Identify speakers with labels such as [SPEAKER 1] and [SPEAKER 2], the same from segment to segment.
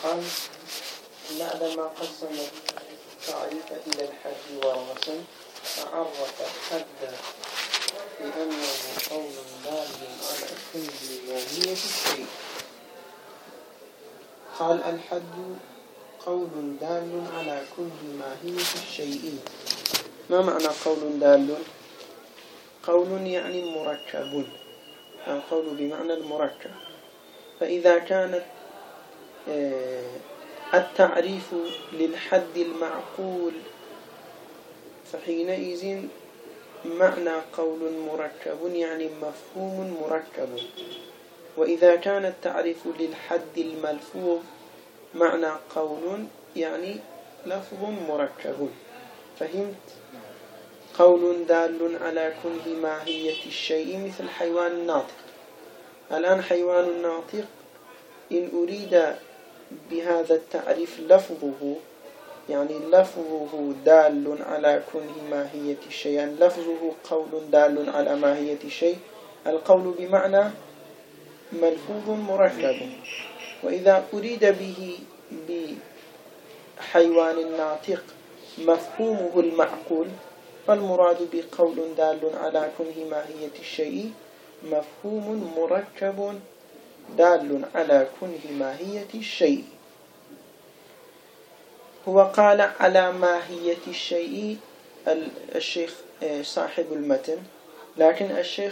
[SPEAKER 1] قال بعدما قسم التعريف إلى الحد والرسم فعرف الحد بأنه قول دال على كل ماهية الشيء. قال الحد قول دال على كل ماهية الشيء. ما معنى قول دال؟ قول يعني مركب، القول بمعنى المركب. فإذا كانت التعريف للحد المعقول فحينئذ معنى قول مركب يعني مفهوم مركب. وإذا كان التعريف للحد الملفوظ معنى قول يعني لفظ مركب. فهمت؟ قول دال على كل ماهية الشيء مثل حيوان الناطق. الآن حيوان الناطق إن أريد بهذا التعريف لفظه، يعني لفظه دال على كل ماهية الشيء، يعني لفظه قول دال على ماهية الشيء، القول بمعنى ملفوظ مركب. وإذا أريد به بحيوان الناطق مفهومه المعقول فالمراد بقول دال على كل ماهية الشيء مفهوم مركب دال على كل ماهية الشيء. هو قال على ماهية الشيء الشيخ صاحب المتن، لكن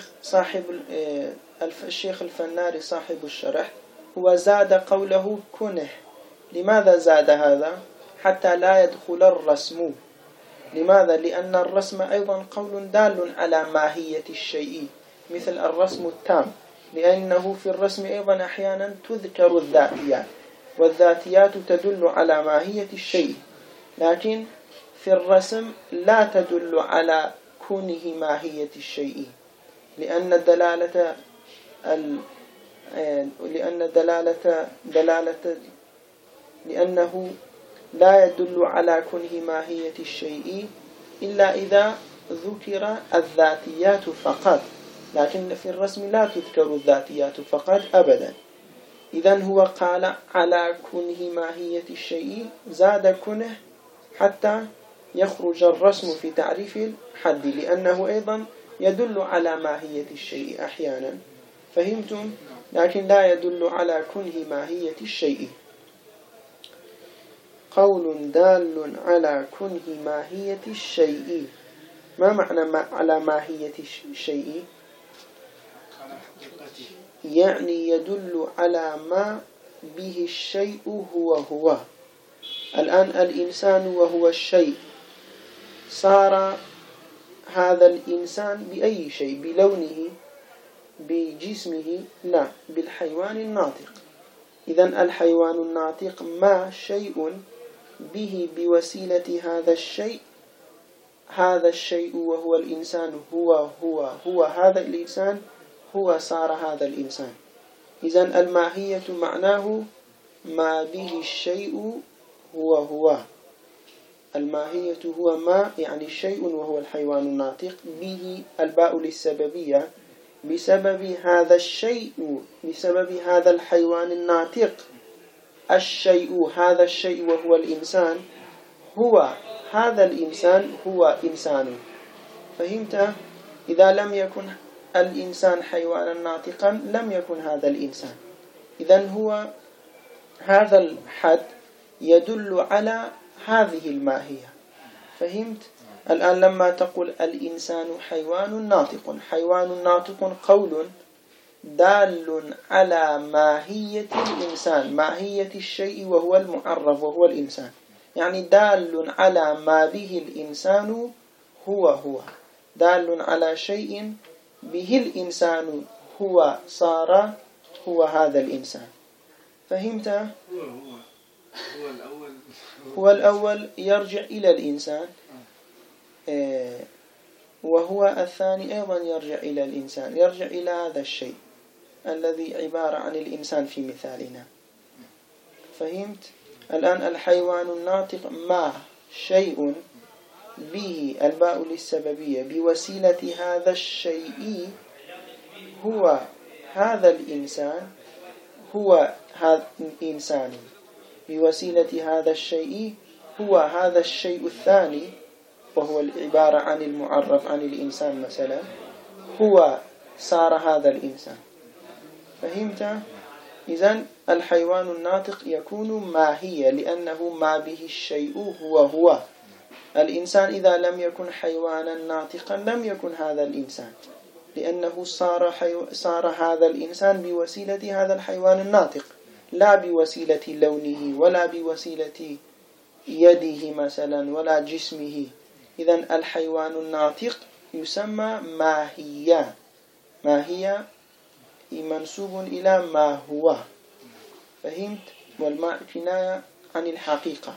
[SPEAKER 1] الشيخ الفناري صاحب الشرح هو زاد قوله كنه. لماذا زاد هذا؟ حتى لا يدخل الرسم. لماذا؟ لأن الرسم أيضا قول دال على ماهية الشيء مثل الرسم التام، لأنه في الرسم أيضا أحيانا تذكر الذاتيات، والذاتيات تدل على ماهية الشيء، لكن في الرسم لا تدل على كونه ماهية الشيء، لأنه لا يدل على كونه ماهية الشيء إلا إذا ذكر الذاتيات فقط، لكن في الرسم لا تذكر الذاتيات فقط أبدا. إذن هو قال على كونه ماهية الشيء، زاد كنه حتى يخرج الرسم في تعريف الحد، لأنه أيضا يدل على ماهية الشيء أحيانا. فهمتم؟ لكن لا يدل على كونه ماهية الشيء. قول دال على كونه ماهية الشيء. ما معنى على ماهية الشيء؟ يعني يدل على ما به الشيء هو. الآن الإنسان وهو الشيء، صار هذا الإنسان بأي شيء؟ بلونه، بجسمه؟ لا، بالحيوان الناطق. إذن الحيوان الناطق ما شيء به بوسيلة هذا الشيء وهو الإنسان هو هذا الإنسان، هو صار هذا الإنسان. إذن الماهية معناه ما به الشيء هو. الماهية هو ما، يعني الشيء وهو الحيوان الناطق، به الباء للسببية، بسبب هذا الشيء، بسبب هذا الحيوان الناطق الشيء، هذا الشيء وهو الإنسان، هو هذا الإنسان هو إنسان. فهمت؟ إذا لم يكن الإنسان حيوانا ناطقا لم يكن هذا الإنسان. إذن هو هذا الحد يدل على هذه الماهية. فهمت؟ الآن لما تقول الإنسان حيوان ناطق، حيوان ناطق قول دال على ماهية الإنسان، ماهية الشيء وهو المعرف وهو الإنسان، يعني دال على ما به الإنسان هو دال على شيء به الإنسان هو، صار هو هذا الإنسان. فهمت؟ هو الأول يرجع إلى الإنسان، وهو الثاني أيضا يرجع إلى الإنسان، يرجع إلى هذا الشيء الذي عبارة عن الإنسان في مثالنا. فهمت؟ الآن الحيوان الناطق ما شيء به الباء للسببية بوسيلة هذا الشيء هو هذا الإنسان، هو هذا الإنسان. بوسيلة هذا الشيء هو هذا الشيء الثاني، وهو العبارة عن المعرف عن الإنسان مثلا، هو صار هذا الإنسان. فهمت؟ إذن الحيوان الناطق يكون ماهية، لأنه ما به الشيء هو. الإنسان إذا لم يكن حيوانا ناطقا لم يكن هذا الإنسان، لأنه صار هذا الإنسان بوسيلة هذا الحيوان الناطق، لا بوسيلة لونه ولا بوسيلة يده مثلا ولا جسمه. إذن الحيوان الناطق يسمى ماهية. ماهية منسوب إلى ما هو. فهمت؟ والماء كناية عن الحقيقة،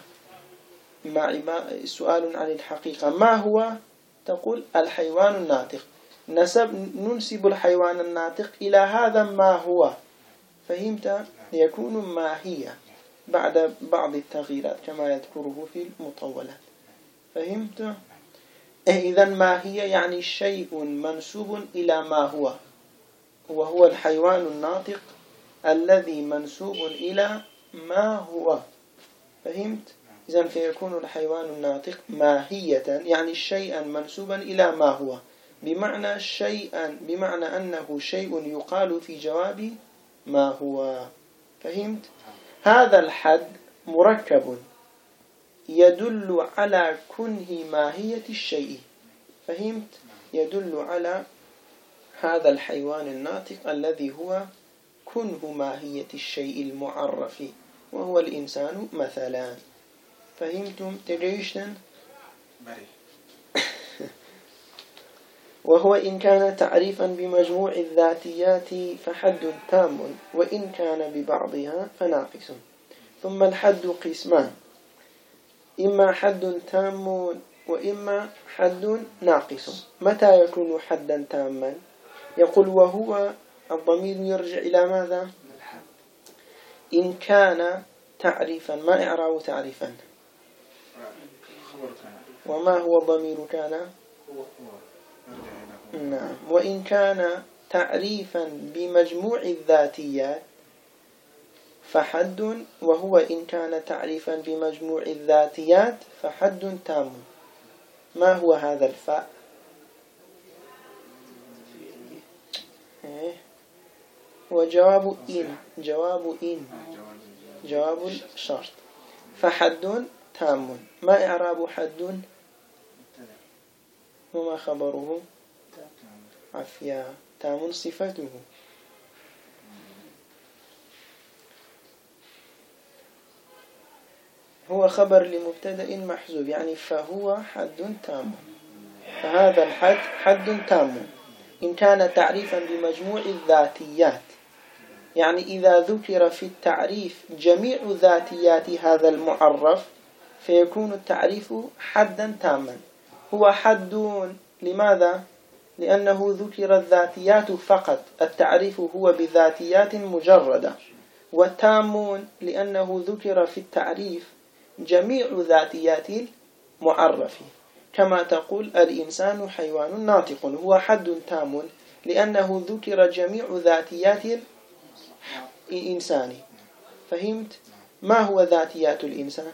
[SPEAKER 1] سؤال عن الحقيقة ما هو؟ تقول الحيوان الناطق، ننسب الحيوان الناطق إلى هذا ما هو. فهمت؟ يكون ماهية بعد بعض التغييرات كما يذكره في المطولات. فهمت؟ إذن ماهية يعني شيء منسوب إلى ما هو، وهو الحيوان الناطق الذي منسوب إلى ما هو. فهمت؟ إذن فيكون الحيوان الناطق ماهية يعني شيئا منسوبا إلى ما هو، بمعنى شيئا، بمعنى أنه شيء يقال في جواب ما هو. فهمت؟ هذا الحد مركب يدل على كنه ماهية الشيء. فهمت؟ يدل على هذا الحيوان الناطق الذي هو كنه ماهية الشيء المعرف، وهو الإنسان مثلا. فهمتم؟ تجيشتن؟ وهو إن كان تعريفا بمجموع الذاتيات فحد تام، وإن كان ببعضها فناقص. ثم الحد قسمان، إما حد تام وإما حد ناقص. متى يكون حدا تاما؟ يقول وهو الضمير يرجع إلى ماذا؟ إن كان تعريفا. ما إعراب تعريفا؟ وما هو ضمير كان؟ نعم. وإن كان تعريفا بمجموع الذاتيات فحد، وهو إن كان تعريفا بمجموع الذاتيات فحد تام. ما هو هذا الفاء؟ وجواب إن، جواب الشرط. فحد تام. ما إعراب حد؟ وما خبره؟ عفيا. تام صفته. هو خبر لمبتدأ محذوف، يعني فهو حد تام. فهذا الحد حد تام إن كان تعريفا بمجموع الذاتيات، يعني إذا ذكر في التعريف جميع ذاتيات هذا المعرف فيكون التعريف حدا تاما. هو حد لماذا؟ لأنه ذكر الذاتيات فقط، التعريف هو بذاتيات مجردة. والتام لأنه ذكر في التعريف جميع ذاتيات المعرف، كما تقول الإنسان حيوان ناطق، هو حد تام لأنه ذكر جميع ذاتيات الإنسان. فهمت؟ ما هو ذاتيات الإنسان؟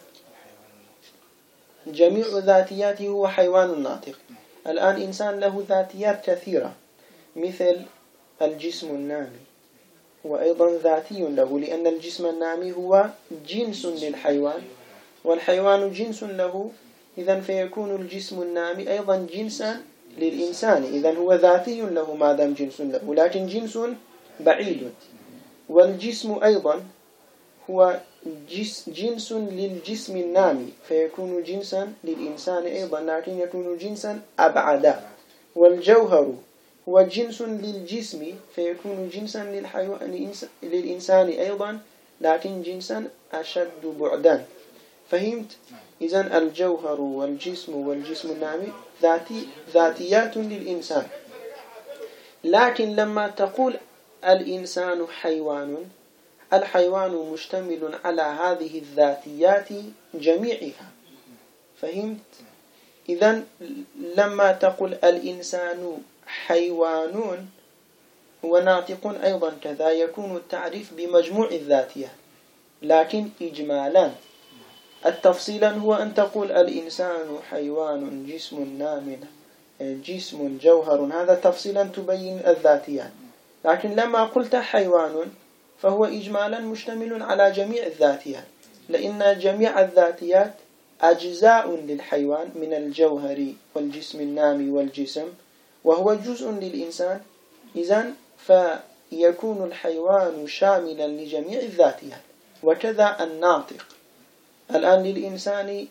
[SPEAKER 1] جميع ذاتياته هو حيوان ناطق. الآن إنسان له ذاتيات كثيرة، مثل الجسم النامي هو أيضا ذاتي له، لأن الجسم النامي هو جنس للحيوان والحيوان جنس له، إذن فيكون الجسم النامي أيضا جنسا للإنسان، إذن هو ذاتي له ما دام جنس له، لكن جنس بعيد. والجسم أيضا هو جنس للجسم النامي، فيكون جنسا للإنسان أيضا، لكن يكون جنسا أبعد. والجوهر هو جنس للجسم، فيكون جنسا للإنسان أيضا، لكن جنسا أشد بعدا. فهمت؟ إذن الجوهر والجسم النامي ذاتيات للإنسان. لكن لما تقول الإنسان حيوان، الحيوان مشتمل على هذه الذاتيات جميعها. فهمت؟ إذن لما تقول الإنسان حيوان هو ناطق أيضا كذا، يكون التعريف بمجموع الذاتيات، لكن إجمالا. التفصيلا هو أن تقول الإنسان حيوان جسم نام جسم جوهر، هذا تفصيلا تبين الذاتيات. لكن لما قلت حيوان فهو إجمالا مشتمل على جميع الذاتيات، لأن جميع الذاتيات أجزاء للحيوان من الجوهر والجسم النامي والجسم، وهو جزء للإنسان. إذن فيكون الحيوان شاملا لجميع الذاتيات. وكذا الناطق، الآن للإنسان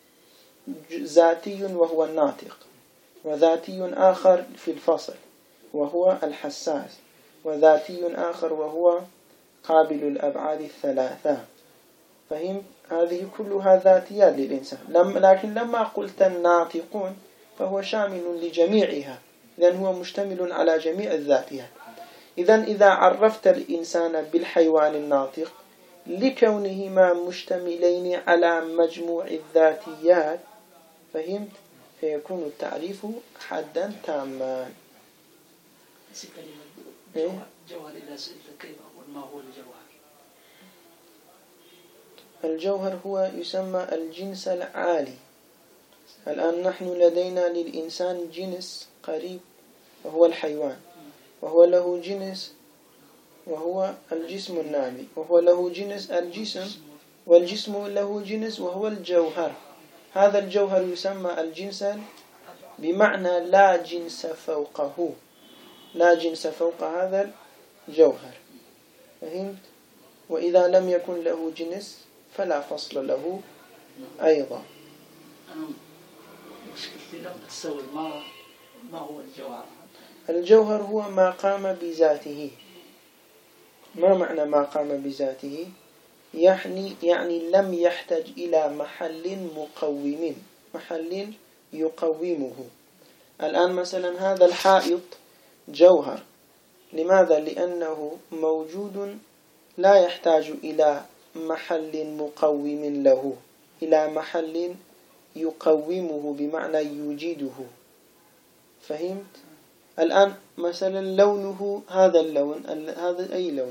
[SPEAKER 1] ذاتي وهو الناطق، وذاتي آخر في الفصل وهو الحساس، وذاتي آخر وهو قابل الأبعاد الثلاثة. فهم؟ هذه كلها ذاتيات للإنسان. لكن لما قلت الناطقون فهو شامل لجميعها، لأن هو مشتمل على جميع الذاتيات. إذا عرفت الإنسان بالحيوان الناطق لكونهما مشتملين على مجموع الذاتيات، فهمت؟ فيكون التعريف حدا تاما.
[SPEAKER 2] جوهر إذا سئلت كيف أقول ما هو الجوهر؟
[SPEAKER 1] الجوهر هو يسمى الجنس العالي. الآن نحن لدينا للإنسان جنس قريب وهو الحيوان، وهو له جنس وهو الجسم النامي، وهو له جنس الجسم، والجسم له جنس وهو الجوهر. هذا الجوهر يسمى الجنس بمعنى لا جنس فوقه، لا جنس فوق هذا الجوهر. فهمت؟ وإذا لم يكن له جنس فلا فصل له أيضا.
[SPEAKER 2] أنا مشكلتي لم أستوعب ما هو الجوهر؟
[SPEAKER 1] الجوهر هو ما قام بذاته. ما معنى ما قام بذاته؟ يعني لم يحتاج إلى محل مقوم، محل يقومه. الآن مثلا هذا الحائط جوهر. لماذا؟ لأنه موجود لا يحتاج إلى محل مقوم له، إلى محل يقومه بمعنى يوجده. فهمت؟ الآن مثلا لونه، هذا اللون، هذا أي لون؟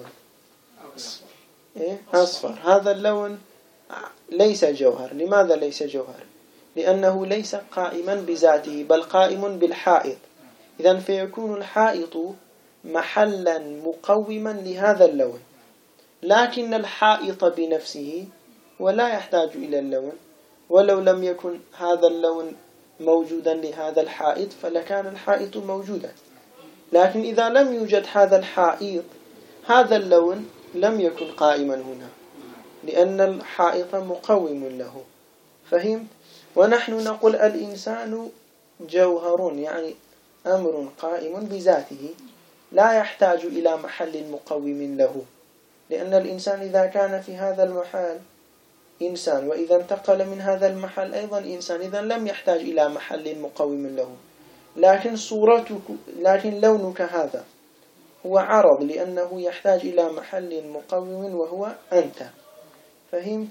[SPEAKER 1] أصفر. هذا اللون ليس جوهر. لماذا ليس جوهر؟ لأنه ليس قائما بذاته بل قائم بالحائط. إذن فيكون الحائط محلا مقوما لهذا اللون، لكن الحائط بنفسه ولا يحتاج إلى اللون. ولو لم يكن هذا اللون موجودا لهذا الحائط فلكان الحائط موجودا. لكن إذا لم يوجد هذا الحائط هذا اللون لم يكن قائما هنا، لأن الحائط مقوم له. فهمت؟ ونحن نقول الإنسان جوهر، يعني أمر قائم بذاته لا يحتاج إلى محل مقوم له، لأن الإنسان إذا كان في هذا المحل إنسان، وإذا انتقل من هذا المحل أيضا إنسان، إذا لم يحتاج إلى محل مقوم له. لكن لونك هذا هو عرض، لأنه يحتاج إلى محل مقوم وهو أنت. فهمت؟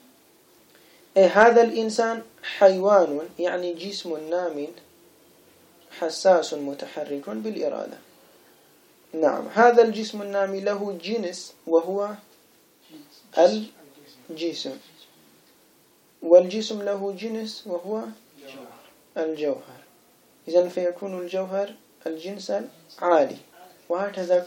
[SPEAKER 1] هذا الإنسان حيوان، يعني جسم نام حساس متحرك بالإرادة. نعم، هذا الجسم النامي له جنس وهو الجسم، والجسم له جنس وهو الجوهر. إذن فيكون الجوهر الجنس العالي. وهكذا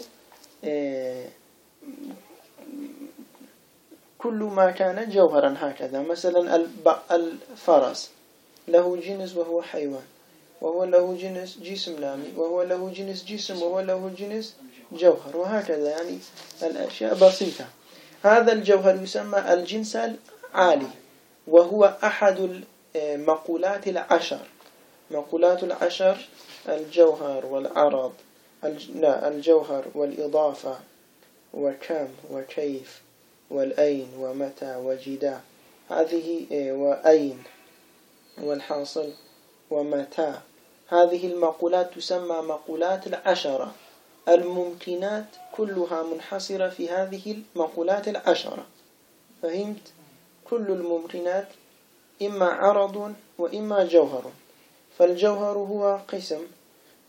[SPEAKER 1] كل ما كان جوهرا. هكذا مثلا الفرس له جنس وهو حيوان، وهو له جنس جسم نامي، وهو له جنس جسم، وهو له جنس جوهر، وهكذا. يعني الأشياء بسيطة. هذا الجوهر يسمى الجنس العالي، وهو أحد المقولات العشر. مقولات العشر: الجوهر والعرض، الجوهر والإضافة وكم وكيف والأين ومتى وجدا، هذه وأين والحاصل ومتى. هذه المقولات تسمى مقولات العشرة. الممكنات كلها منحصرة في هذه المقولات العشرة. فهمت؟ كل الممكنات إما عرض وإما جوهر. فالجوهر هو قسم،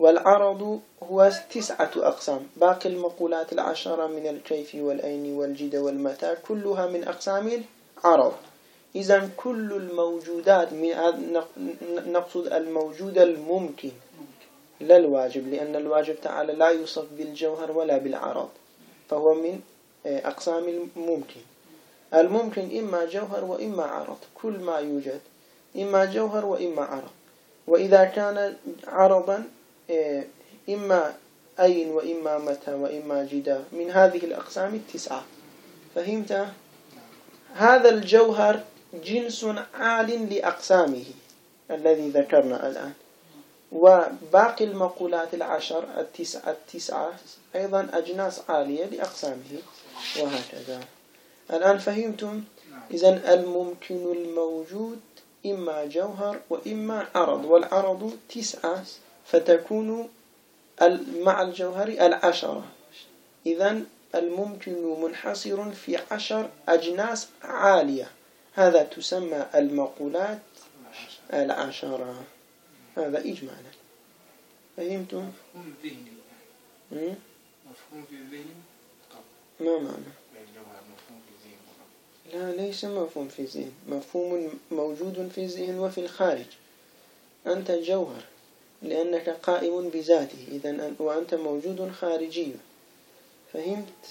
[SPEAKER 1] والعرض هو 9 أقسام. باقي المقولات 10 من الكيف والأين والجد والمتى كلها من أقسام العرض. إذن كل الموجودات نقصد الموجود الممكن لا الواجب، لأن الواجب تعالى لا يوصف بالجوهر ولا بالعرض، فهو من أقسام الممكن. الممكن إما جوهر وإما عرض، كل ما يوجد إما جوهر وإما عرض. وإذا كان عرضا إما أين وإما متى وإما جدا من هذه الأقسام 9. فهمت؟ هذا الجوهر جنس عال لأقسامه الذي ذكرنا الآن، وباقي المقولات 10 التسعة أيضا أجناس عالية لأقسامه، وهكذا. الآن فهمتم؟ إذن الممكن الموجود إما جوهر وإما عرض، والعرض 9 فتكون مع الجوهر 10. إذن الممكن منحصر في 10 أجناس عالية، هذا تسمى المقولات 10. هذا إجمالا. فهمتم؟
[SPEAKER 3] مفهوم ذهني. مفهوم في الذهن.
[SPEAKER 1] ما معنى؟
[SPEAKER 3] مفهوم في الذهن.
[SPEAKER 1] لا، ليس مفهوم في الذهن، مفهوم موجود في الذهن وفي الخارج. أنت جوهر لأنك قائم بذاته، إذن وأنت موجود خارجي. فهمت؟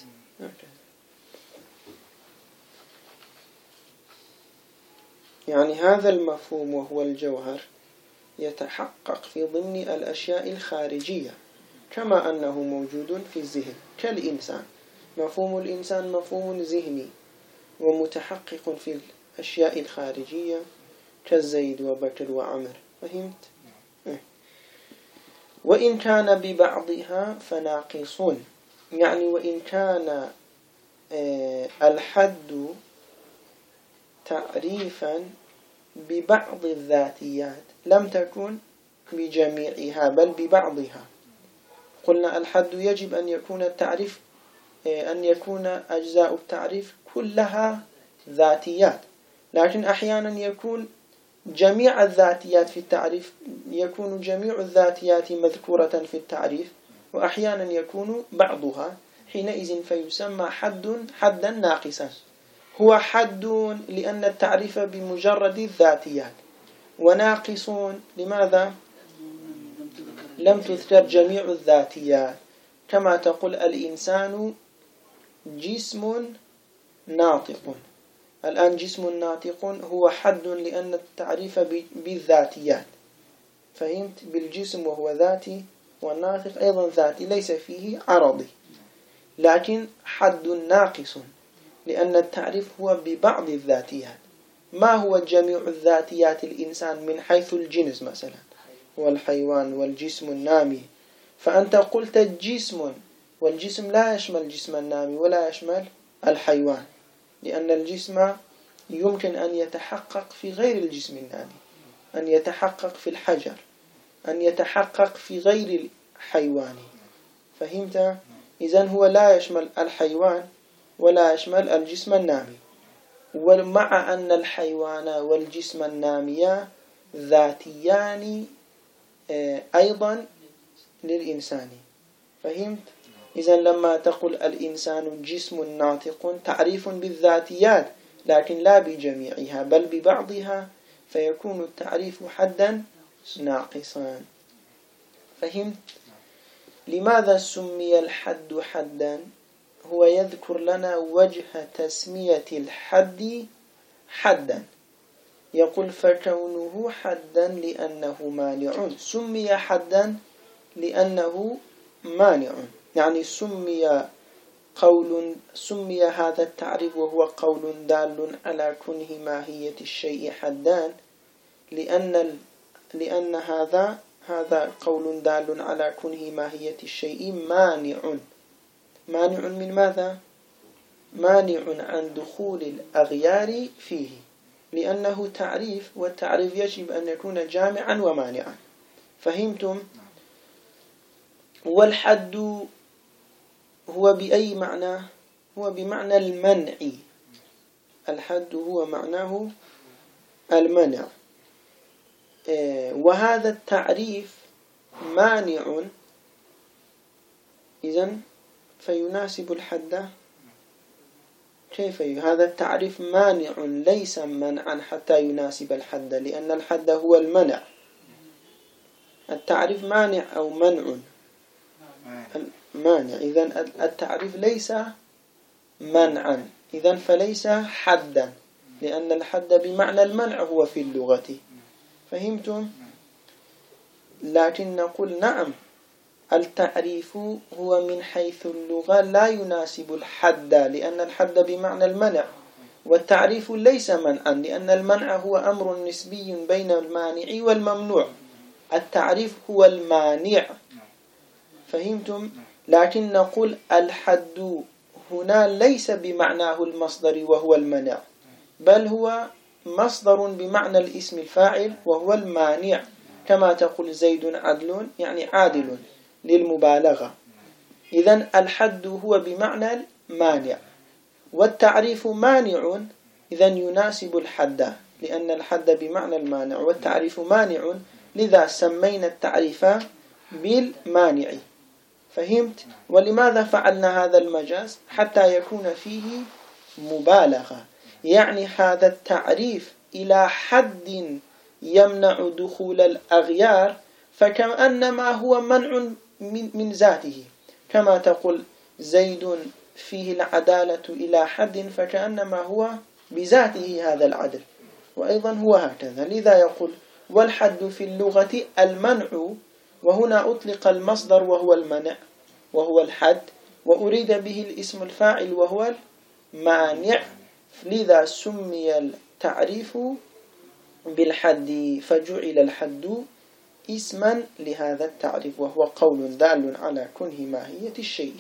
[SPEAKER 1] يعني هذا المفهوم وهو الجوهر يتحقق في ضمن الأشياء الخارجية كما أنه موجود في الذهن، كالإنسان. مفهوم الإنسان مفهوم ذهني ومتحقق في الأشياء الخارجية كالزيد وبكر وعمر. فهمت؟ وإن كان ببعضها فناقصون، يعني وإن كان الحد تعريفا ببعض الذاتيات لم تكن بجميعها بل ببعضها. قلنا الحد يجب أن يكون التعريف أن يكون أجزاء التعريف كلها ذاتيات، لكن أحيانا يكون جميع الذاتيات في التعريف، يكون جميع الذاتيات مذكورة في التعريف، وأحيانا يكون بعضها، حينئذ فيسمى حدا ناقصا. هو حد لأن التعريف بمجرد الذاتيات، وناقصون لماذا؟ لم تذكر جميع الذاتيات، كما تقول الإنسان جسم ناطق. الآن جسم ناطق هو حد لأن التعريف بالذاتيات. فهمت؟ بالجسم وهو ذاتي، والناطق أيضا ذاتي ليس فيه عرضي، لكن حد ناقص لأن التعريف هو ببعض الذاتيات. ما هو جميع الذاتيات الإنسان من حيث الجنس مثلا والحيوان والجسم النامي؟ فأنت قلت الجسم، والجسم لا يشمل الجسم النامي ولا يشمل الحيوان، لأن الجسم يمكن أن يتحقق في غير الجسم النامي، أن يتحقق في الحجر، أن يتحقق في غير الحيوان. فهمت؟ إذن هو لا يشمل الحيوان ولا يشمل الجسم النامي، ومع أن الحيوان والجسم النامي ذاتيان أيضا للإنسان. فهمت؟ إذن لما تقول الإنسان جسم ناطق تعريف بالذاتيات لكن لا بجميعها بل ببعضها، فيكون التعريف حدا ناقصا. فهمت؟ لماذا سمي الحد حدا؟ هو يذكر لنا وجه تسمية الحد حدا. يقول فكونه حدا لأنه مانع، سمي حدا لأنه مانع، يعني سمي هذا التعريف وهو قول دال على كونه ماهية الشيء حدان، لأن هذا قول دال على كونه ماهية الشيء مانع. مانع من ماذا؟ مانع عن دخول الأغيار فيه، لأنه تعريف، والتعريف يجب أن يكون جامعا ومانعا. فهمتم؟ والحد هو بأي معنى؟ هو بمعنى المنع. الحد هو معناه المنع. وهذا التعريف مانع إذن فيناسب الحد كيف هذا التعريف مانع ليس منعا حتى يناسب الحد، لأن الحد هو المنع. التعريف مانع أو منع مانع، إذن التعريف ليس منعا، إذن فليس حدا، لأن الحد بمعنى المنع هو في اللغة. فهمتم؟ لكن نقول نعم، التعريف هو من حيث اللغة لا يناسب الحد، لأن الحد بمعنى المنع، والتعريف ليس منعا، لأن المنع هو أمر نسبي بين المانع والممنوع. التعريف هو المانع. فهمتم؟ لكن نقول الحد هنا ليس بمعناه المصدر وهو المنع، بل هو مصدر بمعنى الاسم الفاعل وهو المانع، كما تقول زيد عدل يعني عادل للمبالغة. إذن الحد هو بمعنى المانع، والتعريف مانع، إذن يناسب الحد، لأن الحد بمعنى المانع والتعريف مانع، لذا سمينا التعريف بالمانع. فهمت؟ ولماذا فعلنا هذا المجاز؟ حتى يكون فيه مبالغة، يعني هذا التعريف إلى حد يمنع دخول الأغيار، فكأنما هو منع من ذاته، كما تقول زيد فيه العدالة إلى حد، فكأنما هو بذاته هذا العدل، وأيضا هو هكذا. لذا يقول والحد في اللغة المنع، وهنا أطلق المصدر وهو المنع وهو الحد، وأريد به الاسم الفاعل وهو المانع، لذا سمي التعريف بالحد، فجعل الحد اسما لهذا التعريف، وهو قول دال على كنه ماهية الشيء.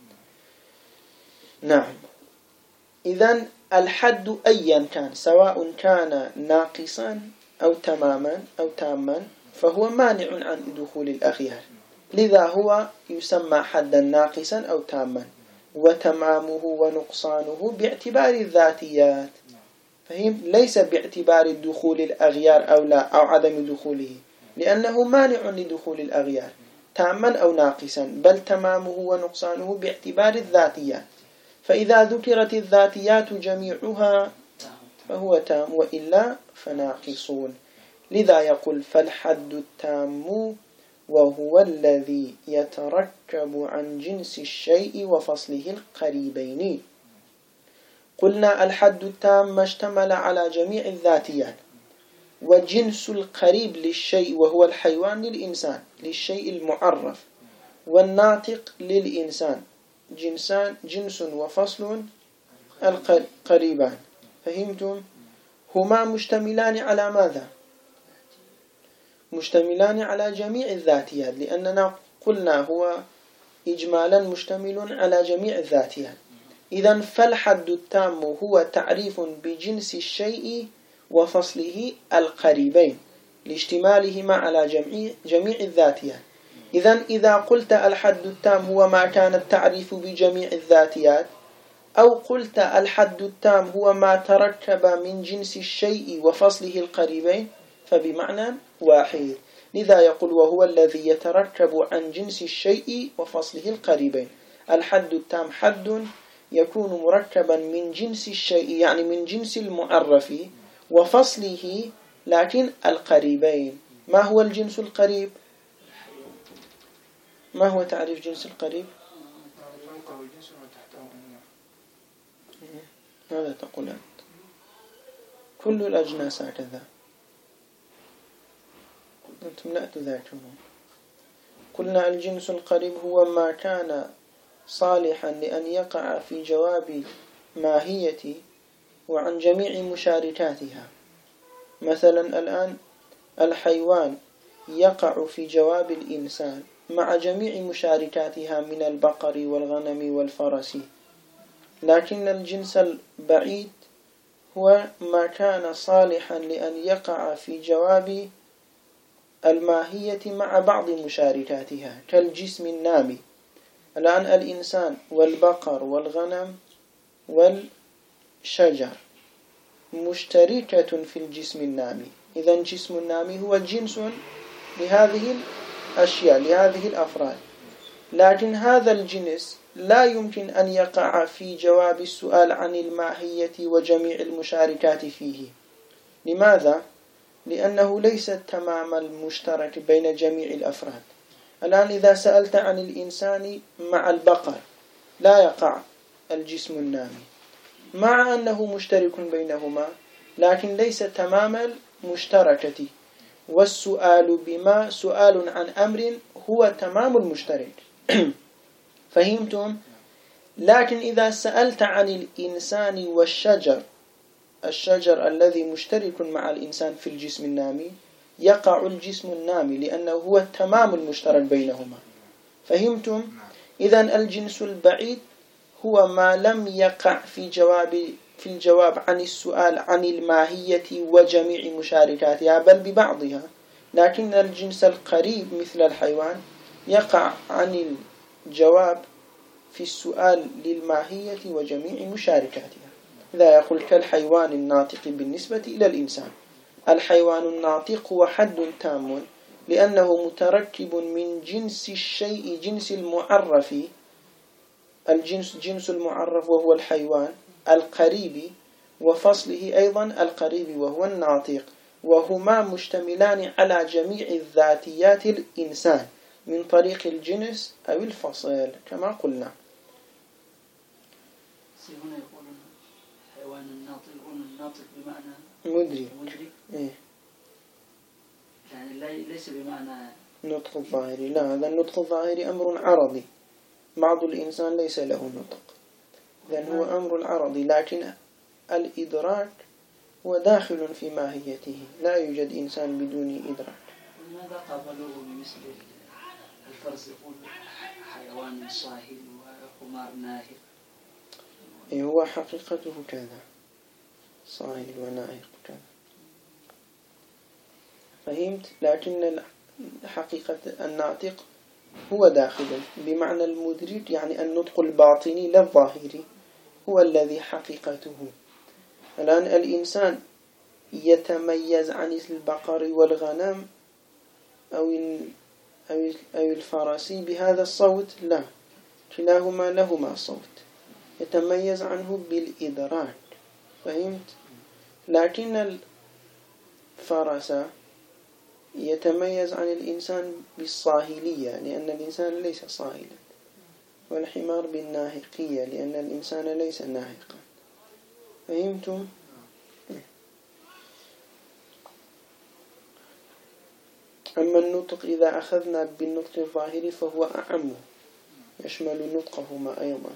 [SPEAKER 1] نعم، إذن الحد أيا كان، سواء كان ناقصا أو تماما أو تاما، فهو مانع عن دخول الأغيار، لذا هو يسمى حدا ناقصا أو تاما، وتمامه ونقصانه باعتبار الذاتيات. فهم؟ ليس باعتبار دخول الأغيار أو لا أو عدم دخوله، لأنه مانع لدخول الأغيار تاما أو ناقصا، بل تمامه ونقصانه باعتبار الذاتيات. فإذا ذكرت الذاتيات جميعها فهو تام، وإلا فناقصون. لذا يقول فالحد التام وهو الذي يتركب عن جنس الشيء وفصله القريبين. قلنا الحد التام ما اشتمل على جميع الذاتيات، وجنس القريب للشيء وهو الحيوان للإنسان للشيء المعرف، والناطق للإنسان، جنس وفصل القريبان. فهمتم؟ هما مشتملان على ماذا؟ مشتملان على جميع الذاتيات، لأننا قلنا هو إجمالا مشتمل على جميع الذاتيات. إذن فالحد التام هو تعريف بجنس الشيء وفصله القريبين لاشتمالهما على جميع الذاتيات. إذن إذا قلت الحد التام هو ما كان التعريف بجميع الذاتيات، أو قلت الحد التام هو ما تركب من جنس الشيء وفصله القريبين، فبمعنى واحد. لذا يقول وهو الذي يتركب عن جنس الشيء وفصله القريبين. الحد التام حد يكون مركبا من جنس الشيء، يعني من جنس المعرف، وفصله لكن القريبين. ما هو الجنس القريب؟ ما هو تعريف جنس القريب؟ ماذا تقول أنت؟ كل الأجناس هكذا، أنتم لا تذاكرون. قلنا الجنس القريب هو ما كان صالحا لأن يقع في جواب ماهية وعن جميع مشاركاتها. مثلا الآن الحيوان يقع في جواب الإنسان مع جميع مشاركاتها من البقر والغنم والفرس، لكن الجنس البعيد هو ما كان صالحا لأن يقع في جواب الماهية مع بعض مشاركاتها كالجسم النامي. الآن الإنسان والبقر والغنم والشجر مشتركة في الجسم النامي، إذن جسم النامي هو جنس لهذه أشياء لهذه الأفراد، لكن هذا الجنس لا يمكن أن يقع في جواب السؤال عن الماهية وجميع المشاركات فيه. لماذا؟ لأنه ليس تمام المشترك بين جميع الأفراد. الآن إذا سألت عن الإنسان مع البقر لا يقع الجسم النامي، مع أنه مشترك بينهما، لكن ليس تمام المشتركة، والسؤال بما سؤال عن أمر هو تمام المشترك. فهمتم؟ لكن إذا سألت عن الإنسان والشجر، الشجر الذي مشترك مع الإنسان في الجسم النامي، يقع الجسم النامي لأنه هو التمام المشترك بينهما. فهمتم؟ إذن الجنس البعيد هو ما لم يقع في الجواب عن السؤال عن الماهية وجميع مشاركاتها بل ببعضها، لكن الجنس القريب مثل الحيوان يقع عن الجواب في السؤال للماهية وجميع مشاركاتها. إذا يقول كالحيوان الناطق بالنسبة إلى الإنسان، الحيوان الناطق هو حد تام لأنه متركب من جنس الشيء، جنس المعرف، جنس المعرف وهو الحيوان القريب، وفصله أيضا القريب وهو الناطق، وهما مشتملان على جميع الذاتيات الإنسان من طريق الجنس أو الفصل كما قلنا.
[SPEAKER 2] هنا يقولون حيوان الناطق، يقولون الناطق بمعنى
[SPEAKER 1] مدرك. إيه؟
[SPEAKER 2] يعني ليس بمعنى
[SPEAKER 1] نطق الظاهري، لا، هذا النطق الظاهري أمر عرضي، بعض الإنسان ليس له نطق، لأن هو أمر عرضي، لكن الإدراك هو داخل في ماهيته، لا يوجد إنسان بدون إدراك.
[SPEAKER 2] لماذا قابلوه بمثل الفرس، يقول حيوان صاهل وحمار ناهق؟
[SPEAKER 1] هو حقيقته كذا، صاهل وناهق كذا. فهمت؟ لكن حقيقة الناطق هو داخل بمعنى المدرك، يعني النطق الباطني لا الظاهري هو الذي حقيقته. الآن الإنسان يتميز عن البقر والغنم أو الفرس بهذا الصوت؟ لا، كلاهما لهما صوت، يتميز عنه بالإدراك. فهمت؟ لكن الفرس يتميز عن الإنسان بالصاهلية لأن الإنسان ليس صاهلا، والحمار بالناهقية لأن الإنسان ليس ناهقا. فهمتم؟ أما النطق إذا أخذنا بالنطق الظاهري فهو أعم، يشمل نطقهما أيضا.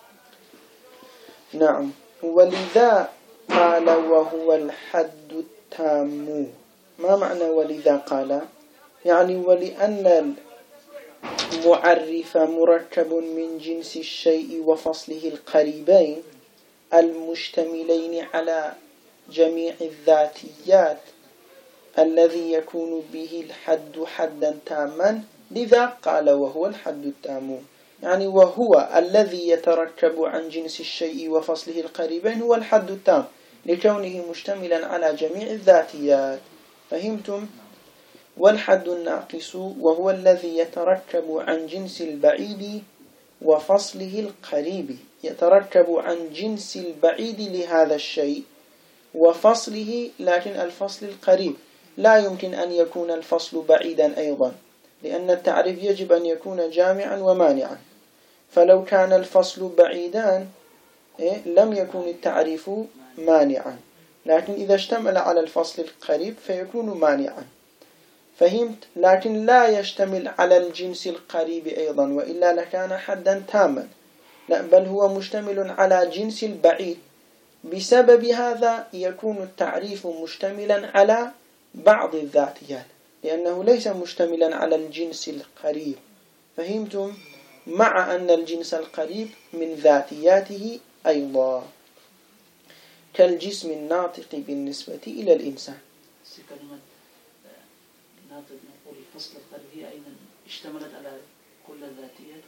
[SPEAKER 1] نعم. ولذا قال وهو الحد التام. ما معنى ولذا قال؟ يعني ولأن المعرف مركب من جنس الشيء وفصله القريبين المشتملين على جميع الذاتيات الذي يكون به الحد حدا تاما، لذا قال وهو الحد التام، يعني وهو الذي يتركب عن جنس الشيء وفصله القريبين هو الحد التام لكونه مشتملا على جميع الذاتيات. فهمتم؟ والحد الناقص وهو الذي يتركب عن جنس البعيد وفصله القريب، يتركب عن جنس البعيد لهذا الشيء وفصله، لكن الفصل القريب لا يمكن أن يكون الفصل بعيدا أيضا، لأن التعريف يجب أن يكون جامعا ومانعا. فلو كان الفصل بعيدان لم يكن التعريف مانعا، لكن إذا اشتمل على الفصل القريب فيكون مانعا. فهمت؟ لكن لا يشتمل على الجنس القريب أيضا، وإلا لكان حدا تاما، لا، بل هو مشتمل على جنس البعيد. بسبب هذا يكون التعريف مشتملا على بعض الذاتيات لأنه ليس مشتملا على الجنس القريب. فهمتم؟ مع أن الجنس القريب من ذاتياته أيضا، كالجسم الناطق بالنسبة إلى الإنسان.
[SPEAKER 2] كلمة ناطق نقول الفصل القريب أيضا اشتملت على كل الذاتيات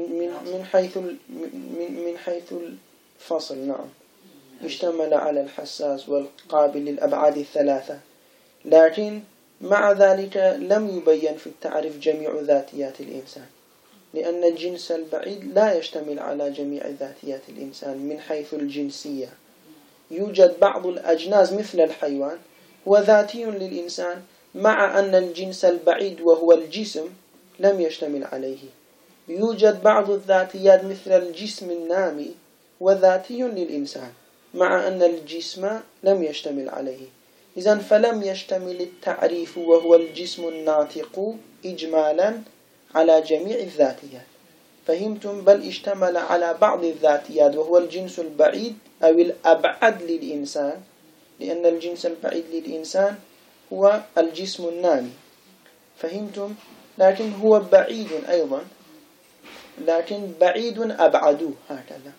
[SPEAKER 1] من حيث الفصل، نعم، اشتمل على الحساس والقابل للأبعاد الثلاثة، لكن مع ذلك لم يبين في التعريف جميع ذاتيات الإنسان، لأن الجنس البعيد لا يشتمل على جميع ذاتيات الإنسان من حيث الجنسية. يوجد بعض الأجناس مثل الحيوان هو ذاتي للإنسان، مع أن الجنس البعيد وهو الجسم لم يشتمل عليه. يوجد بعض الذاتيات مثل الجسم النامي وذاتي للإنسان، مع أن الجسم لم يشتمل عليه. إذن فلم يشتمل التعريف وهو الجسم الناطق إجمالا على جميع الذاتيات. فهمتم؟ بل اشتمل على بعض الذاتيات وهو الجنس البعيد أو الأبعد للإنسان، لأن الجنس البعيد للإنسان هو الجسم النامي. فهمتم؟ لكن هو بعيد أيضا، لكن بعيد أبعد هكذا،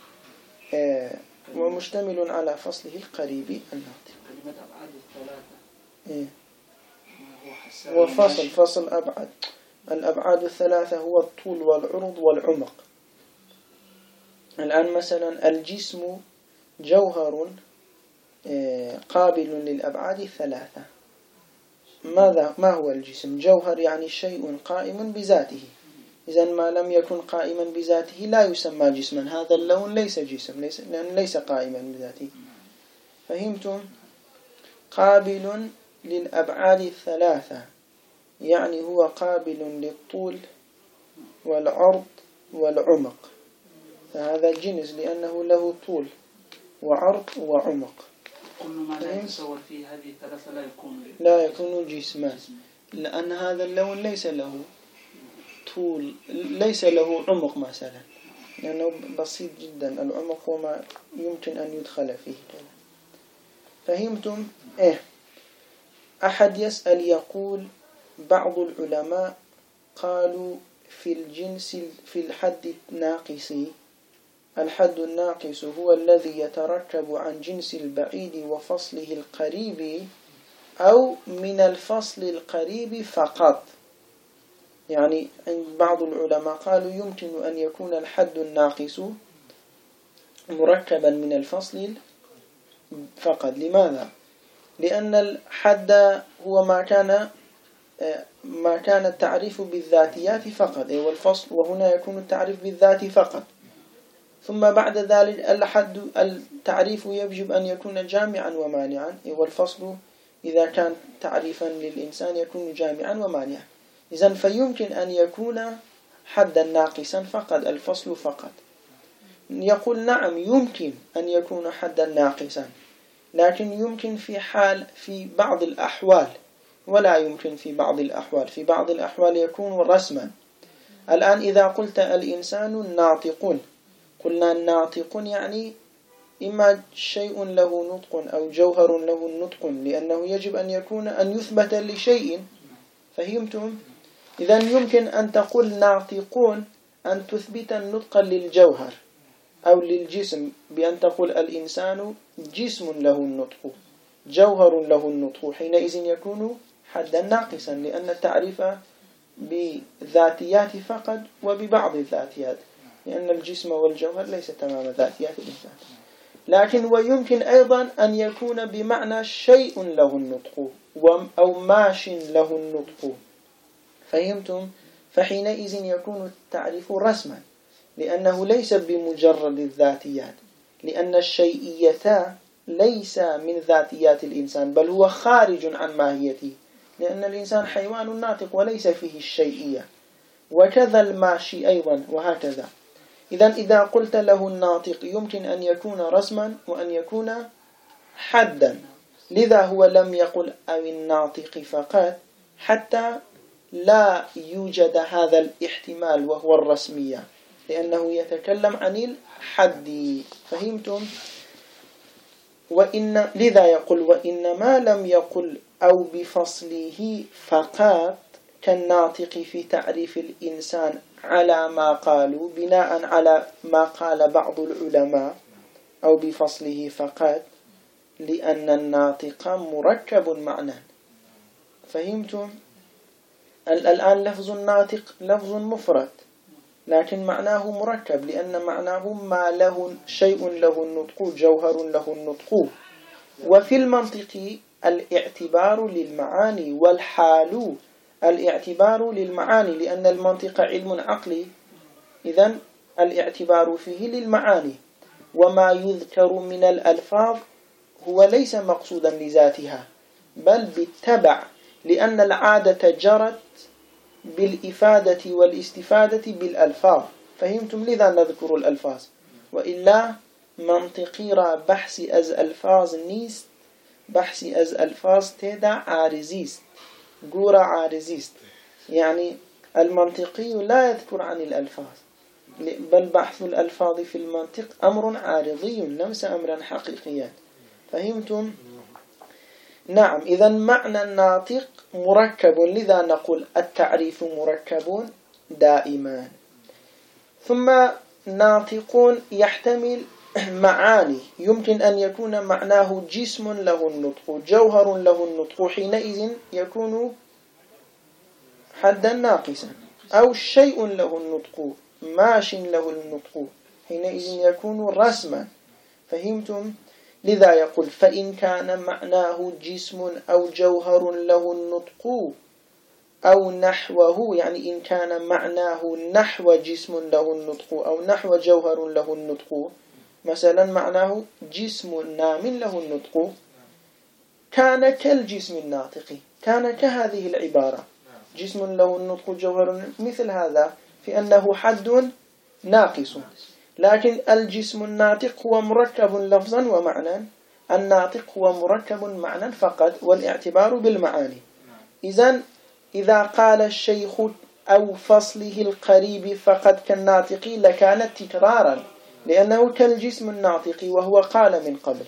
[SPEAKER 1] ومشتمل على فصله القريب الناطق.
[SPEAKER 2] كلمة أبعاد الثلاثة
[SPEAKER 1] وفصل أبعد. الأبعاد الثلاثة هو الطول والعرض والعمق. الآن مثلا الجسم جوهر قابل للأبعاد الثلاثة. ما هو الجسم؟ جوهر يعني شيء قائم بذاته. إذن ما لم يكن قائما بذاته لا يسمى جسما. هذا اللون ليس جسم، لأنه ليس قائما بذاته. فهمتم؟ قابل للأبعاد الثلاثة يعني هو قابل للطول والعرض والعمق. فهذا جنس لأنه له طول وعرض وعمق.
[SPEAKER 2] كل ما لا يتصور في هذه الثلاثة
[SPEAKER 1] لا يكون جسما، لأن هذا اللون ليس له طول، ليس له عمق مثلا، لأنه بسيط جدا. العمق هو ما يمكن أن يدخل فيه. فهمتم؟ أحد يسأل يقول بعض العلماء قالوا في الجنس في الحد الناقص، الحد الناقص هو الذي يتركب عن جنس البعيد وفصله القريب أو من الفصل القريب فقط. يعني بعض العلماء قالوا يمكن أن يكون الحد الناقص مركبا من الفصل فقط. لماذا؟ لأن الحد هو ما كان التعريف بالذاتيات فقط، والفصل وهنا يكون التعريف بالذات فقط. ثم بعد ذلك التعريف يجب أن يكون جامعا ومانعا، والفصل إذا كان تعريفا للإنسان يكون جامعا ومانعا. إذن فيمكن أن يكون حدا ناقصا فقط، الفصل فقط. يقول نعم يمكن أن يكون حدا ناقصا، لكن يمكن في بعض الأحوال، ولا يمكن في بعض الأحوال. في بعض الأحوال يكون رسما. الآن إذا قلت الإنسان ناطق، قلنا الناطق يعني إما شيء له نطق أو جوهر له النطق، لأنه يجب أن يثبت لشيء. فهمتم؟ إذن يمكن أن تقول ناطقون أن تثبت النطق للجوهر أو للجسم، بأن تقول الإنسان جسم له النطق، جوهر له النطق. حينئذ يكون حدا ناقصا، لأن التعريف بذاتيات فقط وببعض الذاتيات، لأن الجسم والجوهر ليس تمام ذاتيات الإنسان. لكن ويمكن أيضا أن يكون بمعنى شيء له النطق أو ماش له النطق. فهمتم؟ فحينئذ يكون التعريف رسما، لأنه ليس بمجرد الذاتيات، لأن الشيئية ليس من ذاتيات الإنسان، بل هو خارج عن ماهيته، لأن الإنسان حيوان ناطق وليس فيه الشيئية، وكذا الماشي أيضا، وهكذا. إذا قلت له الناطق يمكن أن يكون رسما وأن يكون حدا. لذا هو لم يقل أو الناطق فقط، حتى لا يوجد هذا الاحتمال وهو الرسمية، لأنه يتكلم عن الحد. فهمتم؟ لذا يقول وإنما لم يقل أو بفصله فقط كالناطق في تعريف الإنسان على ما قالوا، بناء على ما قال بعض العلماء، أو بفصله فقط لأن الناطق مركب معنى. فهمتم؟ الآن لفظ الناطق لفظ مفرد، لكن معناه مركب، لأن معناه ما له شيء له النطق، جوهر له النطق. وفي المنطق الاعتبار للمعاني، والحال الاعتبار للمعاني، لأن المنطق علم عقلي، إذن الاعتبار فيه للمعاني. وما يذكر من الألفاظ هو ليس مقصودا لذاتها بل بالتبع، لأن العادة جرت بالإفادة والاستفادة بالألفاظ. فهمتم؟ لذا نذكر الألفاظ، وإلا منطقي را بحث از ألفاظ نيست، بحث از ألفاظ تدا عارزيست، قورا عارزيست. يعني المنطقي لا يذكر عن الألفاظ، بل بحث الألفاظ في المنطق أمر عارضي ليس أمرا حقيقيا. فهمتم؟ نعم. إذا معنى الناطق مركب، لذا نقول التعريف مركب دائما. ثم ناطق يحتمل معاني، يمكن أن يكون معناه جسم له النطق، جوهر له النطق، حينئذ يكون حدا ناقصا، أو شيء له النطق، ماش له النطق، حينئذ يكون رسما. فهمتم؟ لذا يقول فإن كان معناه جسم أو جوهر له النطق أو نحوه، يعني إن كان معناه نحو جسم له النطق أو نحو جوهر له النطق، مثلا معناه جسم نام له النطق، كان كالجسم الناطق، كان كهذه العبارة، جسم له النطق جوهر، مثل هذا، في أنه حد ناقص. لكن الجسم الناطق هو مركب لفظا ومعنى، الناطق هو مركب معنى فقط، والاعتبار بالمعاني. إذا قال الشيخ أو فصله القريب فقد كالناطق لكانت تكرارا، لأنه كالجسم الناطق وهو قال من قبل.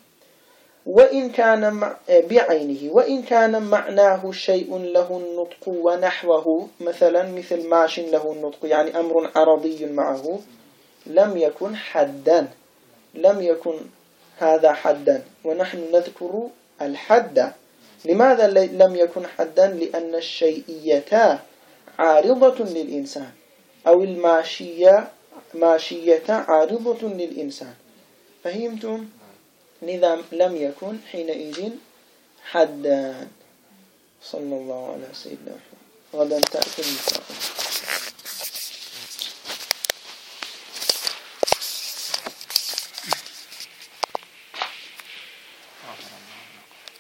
[SPEAKER 1] وإن كان بعينه، وإن كان معناه شيء له النطق ونحوه، مثلا مثل ماش له النطق، يعني أمر عرضي معه، لم يكن حدا، لم يكن هذا حدا، ونحن نذكر الحد. لماذا لم يكن حدا؟ لأن الشيئية عارضة للإنسان، أو الماشية عارضة للإنسان. فهمتم؟ لذا لم يكن حينئذ حدا. صلى الله على سيدنا محمد. غدا تأتي